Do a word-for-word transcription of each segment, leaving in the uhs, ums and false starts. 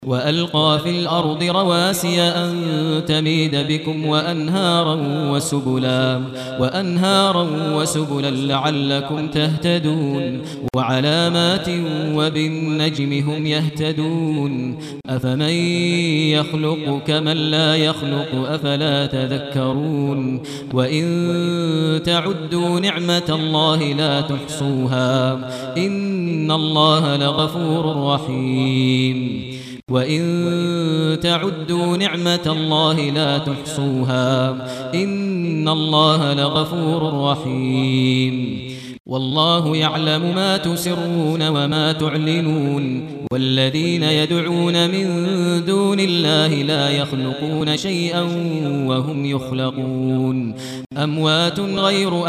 وألقى في الأرض رواسي أن تميد بكم وأنهارا وسبلا وأنهارا وسبلا لعلكم تهتدون وعلامات وبالنجم هم يهتدون أفمن يخلق كمن لا يخلق أفلا تذكرون وإن تعدوا نعمة الله لا تحصوها إن الله لغفور رحيم وإن تعدوا نعمة الله لا تحصوها إن الله لغفور رحيم والله يعلم ما تسرون وما تعلنون والذين يدعون من دون الله لا يخلقون شيئا وهم يخلقون أموات غير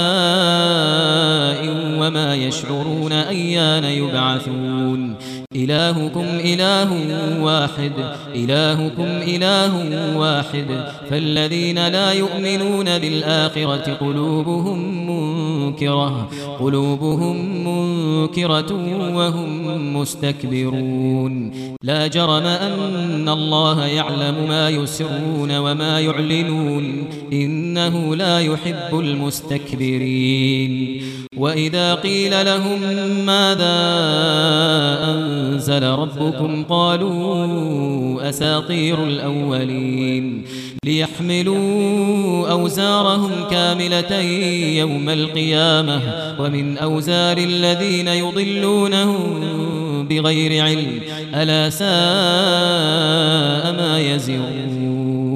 أحياء وما يشعرون أيان يبعثون إلهكم إله واحد إلهكم إله واحد فالذين لا يؤمنون بالآخرة قلوبهم منكرة قلوبهم منكرة وهم مستكبرون لا جرم أن الله يعلم ما يسرون وما يعلنون إنه لا يحب المستكبرين وإذا قيل لهم ماذا أنزل ربكم قالوا أساطير الأولين ليحملوا أوزارهم كاملة يوم القيامة ومن أوزار الذين يضلونهم بغير علم ألا ساء ما يزرون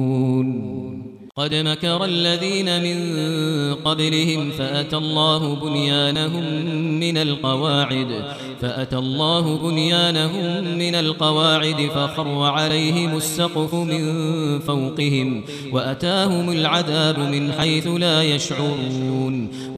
قد مكر الذين من قبلهم فأتى الله بنيانهم من القواعد فأتى الله بنيانهم من القواعد فخر عليهم السقف من فوقهم وأتاهم العذاب من حيث لا يشعرون